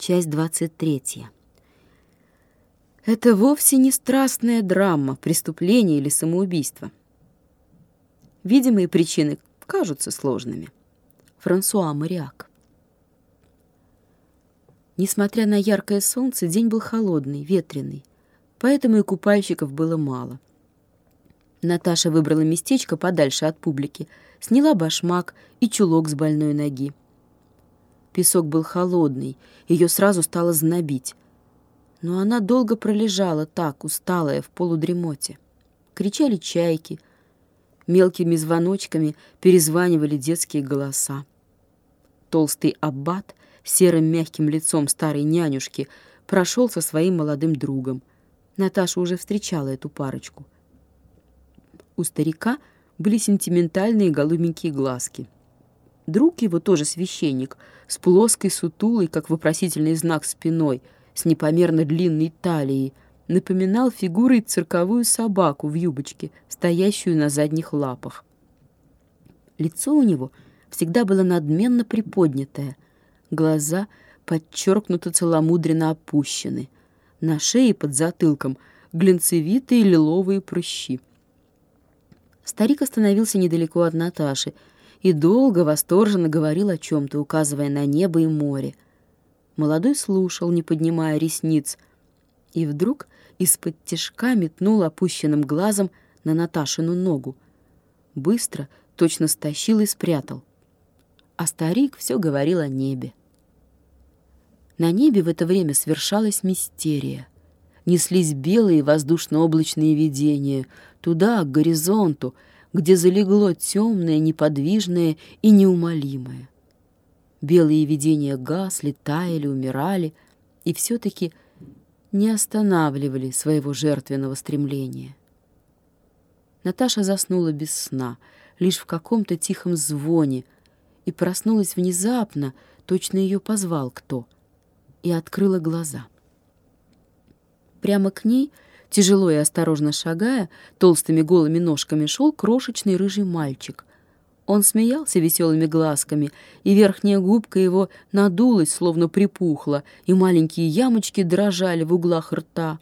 Часть 23. Это вовсе не страстная драма, преступление или самоубийство. Видимые причины кажутся сложными. Франсуа Мариак. Несмотря на яркое солнце, день был холодный, ветреный, поэтому и купальщиков было мало. Наташа выбрала местечко подальше от публики, сняла башмак и чулок с больной ноги. Песок был холодный, ее сразу стало знобить. Но она долго пролежала так, усталая, в полудремоте. Кричали чайки, мелкими звоночками перезванивали детские голоса. Толстый аббат с серым мягким лицом старой нянюшки прошел со своим молодым другом. Наташа уже встречала эту парочку. У старика были сентиментальные голубенькие глазки. Друг его, тоже священник, с плоской сутулой, как вопросительный знак, спиной, с непомерно длинной талией, напоминал фигурой цирковую собаку в юбочке, стоящую на задних лапах. Лицо у него всегда было надменно приподнятое, глаза подчеркнуто целомудренно опущены, на шее под затылком глянцевитые лиловые прыщи. Старик остановился недалеко от Наташи и долго восторженно говорил о чем-то, указывая на небо и море. Молодой слушал, не поднимая ресниц, и вдруг из-под тишка опущенным глазом на Наташину ногу. Быстро, точно стащил и спрятал. А старик все говорил о небе. На небе в это время свершалась мистерия. Неслись белые воздушно-облачные видения туда, к горизонту, где залегло темное, неподвижное и неумолимое. Белые видения гасли, таяли, умирали и все-таки не останавливали своего жертвенного стремления. Наташа заснула без сна, лишь в каком-то тихом звоне, и проснулась внезапно, точно ее позвал кто, и открыла глаза. Прямо к ней, тяжело и осторожно шагая, толстыми голыми ножками шел крошечный рыжий мальчик. Он смеялся веселыми глазками, и верхняя губка его надулась, словно припухла, и маленькие ямочки дрожали в углах рта.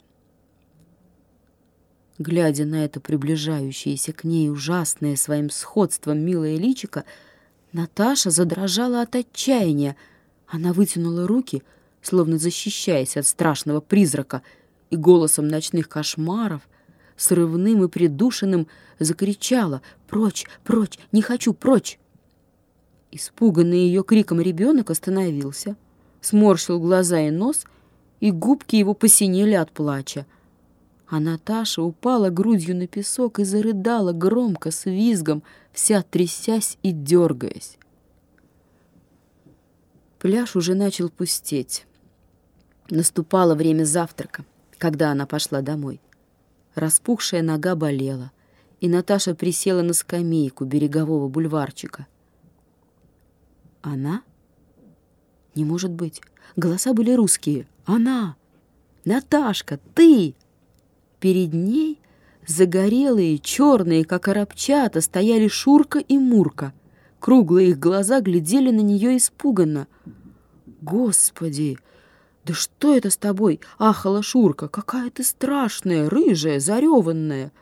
Глядя на это приближающееся к ней ужасное своим сходством милое личико, Наташа задрожала от отчаяния. Она вытянула руки, словно защищаясь от страшного призрака, и голосом ночных кошмаров, срывным и придушенным, закричала: «Прочь, прочь, не хочу, прочь!» Испуганный ее криком ребенок остановился, сморщил глаза и нос, и губки его посинели от плача. А Наташа упала грудью на песок и зарыдала громко, с визгом, вся трясясь и дергаясь. Пляж уже начал пустеть. Наступало время завтрака, когда она пошла домой. Распухшая нога болела, и Наташа присела на скамейку берегового бульварчика. Она? Не может быть. Голоса были русские. Она! Наташка, ты! Перед ней, загорелые, черные, как арабчата, стояли Шурка и Мурка. Круглые их глаза глядели на нее испуганно. «Господи! Да что это с тобой?» — ахала Шурка. «Какая ты страшная, рыжая, зареванная!»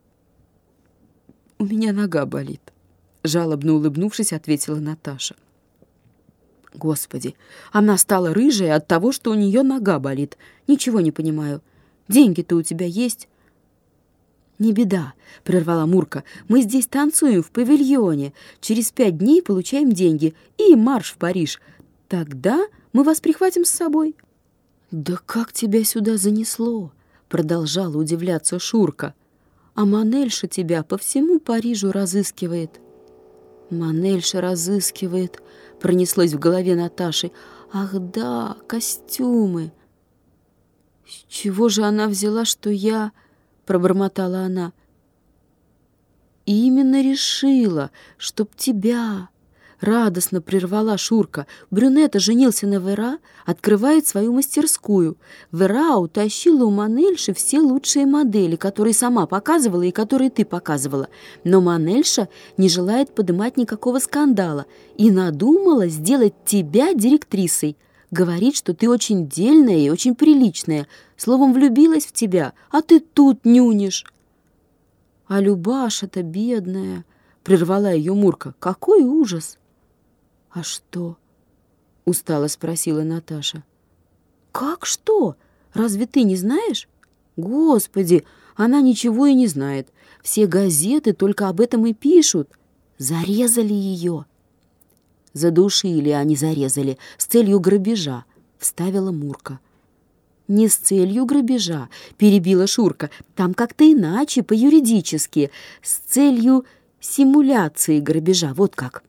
«У меня нога болит», — жалобно улыбнувшись, ответила Наташа. «Господи, она стала рыжая от того, что у нее нога болит. Ничего не понимаю. Деньги-то у тебя есть?» «Не беда», — прервала Мурка. «Мы здесь танцуем в павильоне. Через 5 дней получаем деньги и марш в Париж. Тогда мы вас прихватим с собой». «Да как тебя сюда занесло?» — продолжала удивляться Шурка. «А Манельша тебя по всему Парижу разыскивает». «Манельша разыскивает», — пронеслось в голове Наташи. «Ах да, костюмы!» «С чего же она взяла, что я...» — пробормотала она. «И именно решила, чтоб тебя...» Радостно прервала Шурка. «Брюнета женился на Вера, открывает свою мастерскую. Вера утащила у Манельши все лучшие модели, которые сама показывала и которые ты показывала. Но Манельша не желает поднимать никакого скандала и надумала сделать тебя директрисой. Говорит, что ты очень дельная и очень приличная. Словом, влюбилась в тебя, а ты тут нюнишь. А Любаша-то бедная, прервала ее Мурка. Какой ужас! А что? Устало спросила Наташа. Как что? Разве ты не знаешь? Господи, она ничего и не знает. Все газеты только об этом и пишут. Зарезали ее. Задушили, а не зарезали, с целью грабежа, вставила Мурка. Не с целью грабежа, перебила Шурка. Там как-то иначе, по-юридически, с целью симуляции грабежа, вот как.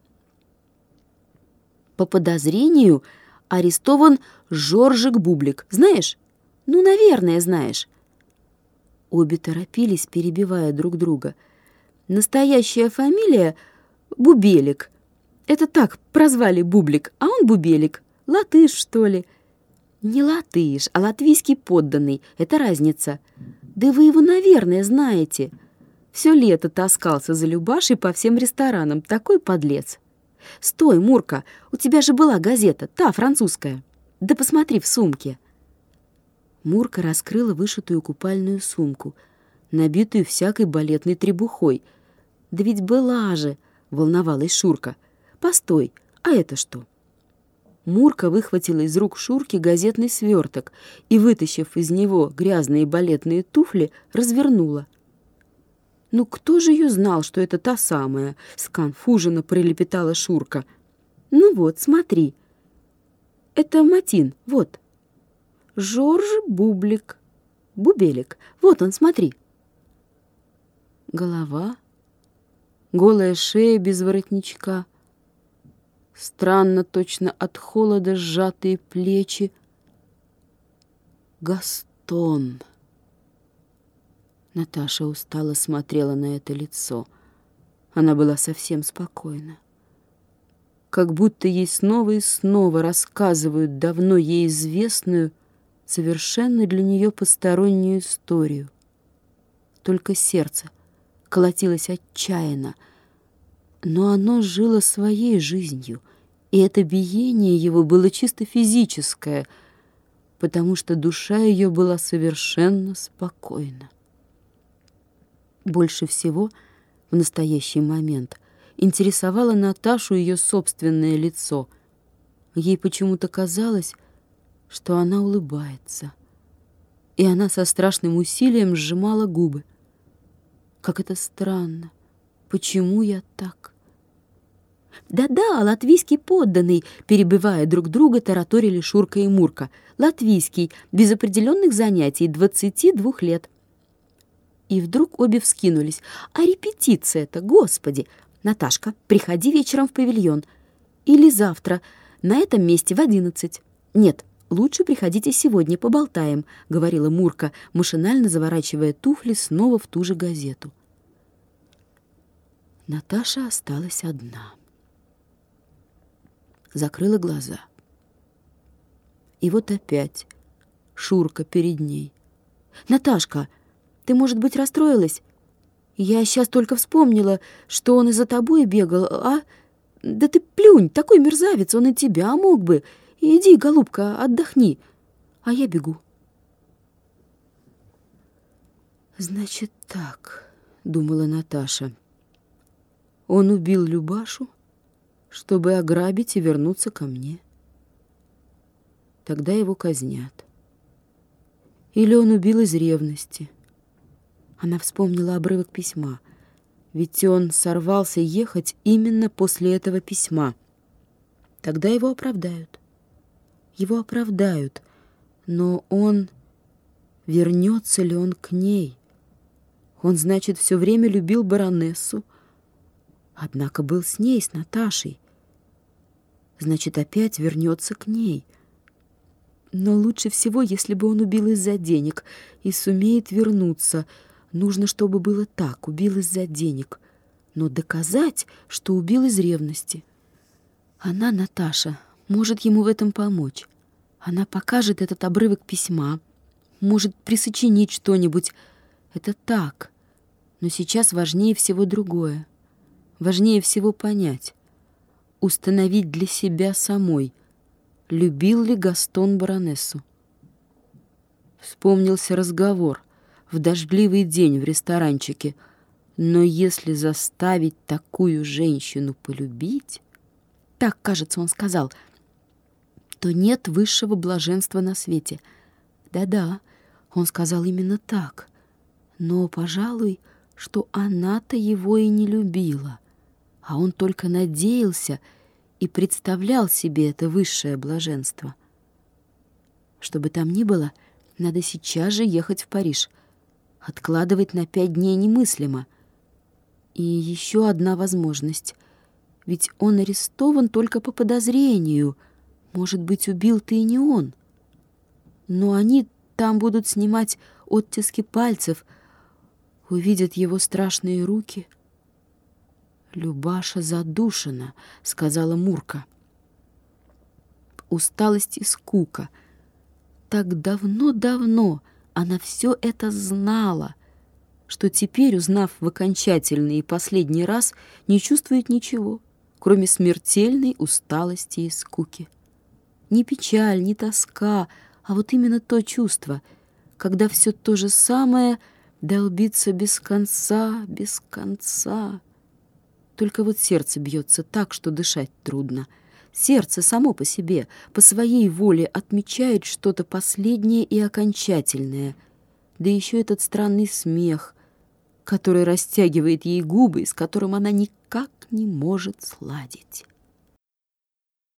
По подозрению арестован Жоржик Бублик. Знаешь? Ну, наверное, знаешь. Обе торопились, перебивая друг друга. Настоящая фамилия Бубелик. Это так, прозвали Бублик, а он Бубелик. Латыш, что ли? Не латыш, а латвийский подданный. Это разница. Да вы его, наверное, знаете. Все лето таскался за Любашей по всем ресторанам. Такой подлец. Стой, Мурка, у тебя же была газета, та французская. Да посмотри в сумке. Мурка раскрыла вышитую купальную сумку, набитую всякой балетной требухой. Да ведь была же, волновалась Шурка. Постой, а это что? Мурка выхватила из рук Шурки газетный сверток и, вытащив из него грязные балетные туфли, развернула. «Ну кто же ее знал, что это та самая?» — сконфуженно пролепетала Шурка. «Ну вот, смотри. Это Матин, вот. Жорж Бублик. Бубелик. Вот он, смотри». Голова, голая шея без воротничка, странно, точно от холода сжатые плечи. Гастон. Наташа устало смотрела на это лицо. Она была совсем спокойна. Как будто ей снова и снова рассказывают давно ей известную, совершенно для нее постороннюю историю. Только сердце колотилось отчаянно, но оно жило своей жизнью, и это биение его было чисто физическое, потому что душа ее была совершенно спокойна. Больше всего в настоящий момент интересовало Наташу ее собственное лицо. Ей почему-то казалось, что она улыбается, и она со страшным усилием сжимала губы. Как это странно! Почему я так? «Да-да, латвийский подданный», перебивая друг друга, тараторили Шурка и Мурка. «Латвийский, без определенных занятий, 22 лет». И вдруг обе вскинулись. «А репетиция-то, господи! Наташка, приходи вечером в павильон. Или завтра, на этом месте в 11. Нет, лучше приходите сегодня, поболтаем», — говорила Мурка, машинально заворачивая туфли снова в ту же газету. Наташа осталась одна. Закрыла глаза. И вот опять Шурка перед ней. «Наташка, ты, может быть, расстроилась? Я сейчас только вспомнила, что он и за тобой бегал, а? Да ты плюнь, такой мерзавец, он и тебя мог бы. Иди, голубка, отдохни, а я бегу». «Значит так», — думала Наташа. «Он убил Любашу, чтобы ограбить и вернуться ко мне. Тогда его казнят. Или он убил из ревности». Она вспомнила обрывок письма, ведь он сорвался ехать именно после этого письма. Тогда его оправдают. Его оправдают, но он... Вернется ли он к ней? Он, значит, все время любил баронессу, однако был с ней, с Наташей. Значит, опять вернется к ней. Но лучше всего, если бы он убил из-за денег и сумеет вернуться. Нужно, чтобы было так, убил из-за денег, но доказать, что убил из ревности. Она, Наташа, может ему в этом помочь. Она покажет этот обрывок письма, может присочинить что-нибудь. Это так, но сейчас важнее всего другое. Важнее всего понять, установить для себя самой. любил ли Гастон баронессу. Вспомнился разговор в дождливый день в ресторанчике. Но если заставить такую женщину полюбить, так, кажется, он сказал, то нет высшего блаженства на свете. Да-да, он сказал именно так. Но, пожалуй, что она-то его и не любила, а он только надеялся и представлял себе это высшее блаженство. Что бы там ни было, надо сейчас же ехать в Париж. Откладывать на 5 дней немыслимо. И еще одна возможность. Ведь он арестован только по подозрению. Может быть, убил-то и не он. Но они там будут снимать оттиски пальцев, увидят его страшные руки. «Любаша задушена», — сказала Мурка. Усталость и скука. Так давно-давно она все это знала, что теперь, узнав в окончательный и последний раз, не чувствует ничего, кроме смертельной усталости и скуки. Не печаль, не тоска, а вот именно то чувство, когда все то же самое долбится без конца, без конца. Только вот сердце бьется так, что дышать трудно. Сердце само по себе, по своей воле отмечает что-то последнее и окончательное. Да еще этот странный смех, который растягивает ей губы и с которым она никак не может сладить.